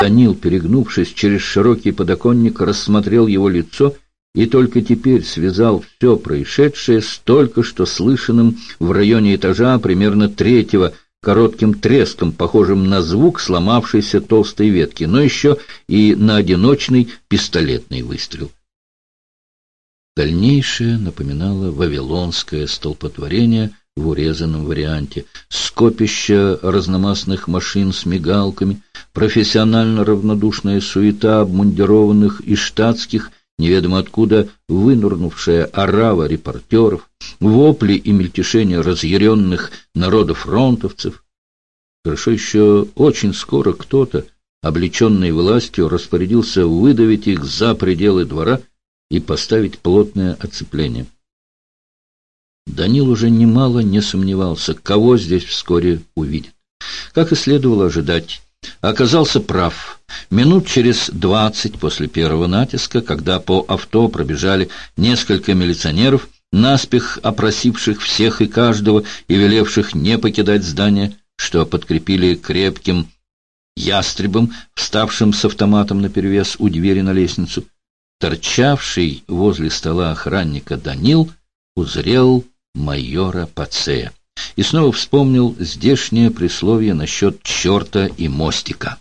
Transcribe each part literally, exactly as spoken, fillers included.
Данил, перегнувшись через широкий подоконник, рассмотрел его лицо и только теперь связал все происшедшее с только что слышанным в районе этажа примерно третьего коротким треском, похожим на звук сломавшейся толстой ветки, но еще и на одиночный пистолетный выстрел. Дальнейшее напоминало вавилонское столпотворение в урезанном варианте. Скопище разномастных машин с мигалками, профессионально равнодушная суета обмундированных и штатских, неведомо откуда вынурнувшая орава репортеров, вопли и мельтешение разъяренных народофронтовцев. Хорошо еще очень скоро кто-то, облеченный властью, распорядился выдавить их за пределы двора и поставить плотное оцепление. Данил уже немало не сомневался, кого здесь вскоре увидит. Как и следовало ожидать, оказался прав. Минут через двадцать после первого натиска, когда по авто пробежали несколько милиционеров, наспех опросивших всех и каждого и велевших не покидать здание, что подкрепили крепким ястребом, вставшим с автоматом наперевес у двери на лестницу, торчавший возле стола охранника Данил узрел майора Пацея и снова вспомнил здешнее присловие насчет черта и мостика.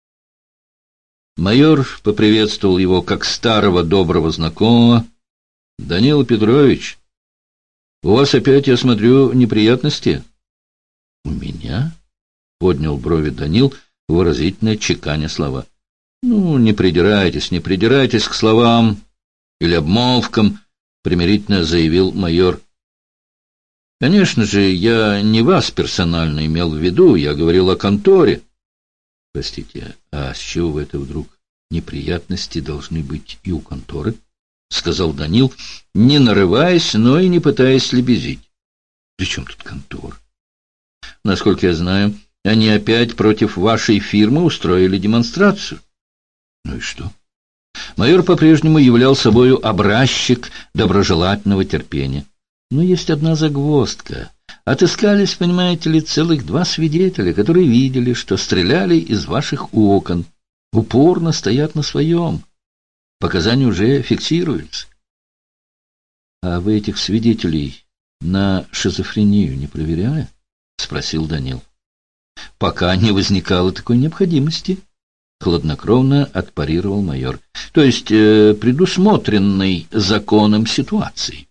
Майор поприветствовал его как старого доброго знакомого. — Данил Петрович, у вас опять, я смотрю, неприятности? — У меня? — поднял брови Данил, выразительно чеканя слова. — Ну, не придирайтесь, не придирайтесь к словам или обмолвкам, — примирительно заявил майор. — Конечно же, я не вас персонально имел в виду, я говорил о конторе. — Простите, а с чего вы это вдруг? Неприятности должны быть и у конторы, — сказал Данил, не нарываясь, но и не пытаясь лебезить. — При чем тут контора? — Насколько я знаю, они опять против вашей фирмы устроили демонстрацию. — Ну и что? Майор по-прежнему являл собою образчик доброжелательного терпения. Но есть одна загвоздка. Отыскались, понимаете ли, целых два свидетеля, которые видели, что стреляли из ваших окон. Упорно стоят на своем. Показания уже фиксируются. — А вы этих свидетелей на шизофрению не проверяли? — спросил Данил. — Пока не возникало такой необходимости, — хладнокровно отпарировал майор. — То есть э, предусмотренной законом ситуации.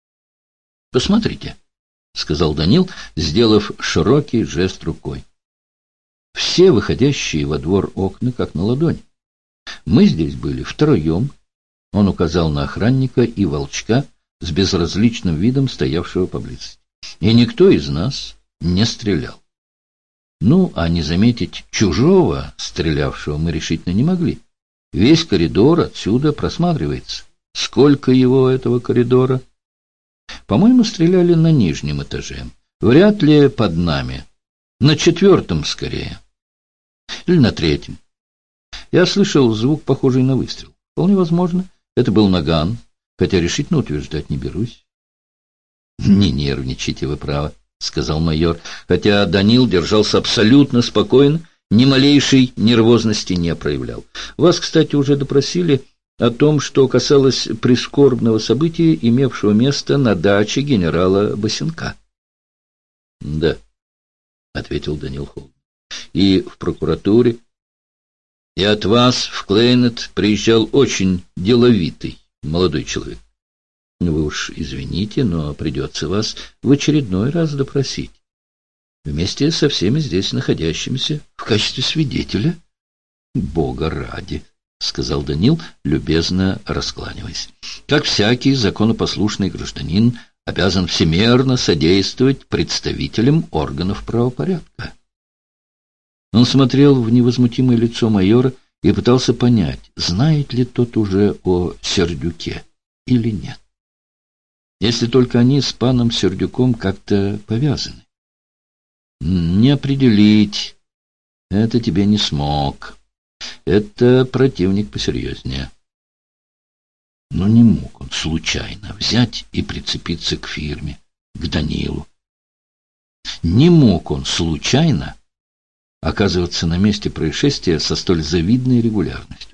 — Посмотрите, — сказал Данил, сделав широкий жест рукой. Все выходящие во двор окна как на ладони. Мы здесь были втроем. Он указал на охранника и волчка с безразличным видом стоявшего поблизости. И никто из нас не стрелял. Ну, а не заметить чужого, стрелявшего, мы решительно не могли. Весь коридор отсюда просматривается. Сколько его, этого коридора? По-моему, стреляли на нижнем этаже. Вряд ли под нами. На четвертом, скорее. Или на третьем. Я слышал звук, похожий на выстрел. Вполне возможно, это был наган, хотя решительно утверждать не берусь. — Не нервничайте, вы правы, — сказал майор, хотя Данил держался абсолютно спокойно, ни малейшей нервозности не проявлял. Вас, кстати, уже допросили о том, что касалось прискорбного события, имевшего место на даче генерала Босенка. — Да, — ответил Данил холодно. — И в прокуратуре. И от вас в Клейнет приезжал очень деловитый молодой человек. Вы уж извините, но придется вас в очередной раз допросить. Вместе со всеми здесь находящимися в качестве свидетеля. — Бога ради, — сказал Данил, любезно раскланиваясь. — Как всякий законопослушный гражданин обязан всемерно содействовать представителям органов правопорядка. Он смотрел в невозмутимое лицо майора и пытался понять, знает ли тот уже о Сердюке или нет. Если только они с паном Сердюком как-то повязаны. Не определить. Это тебе не смог. Это противник посерьезнее. Но не мог он случайно взять и прицепиться к фирме, к Данилу. Не мог он случайно оказываться на месте происшествия со столь завидной регулярностью.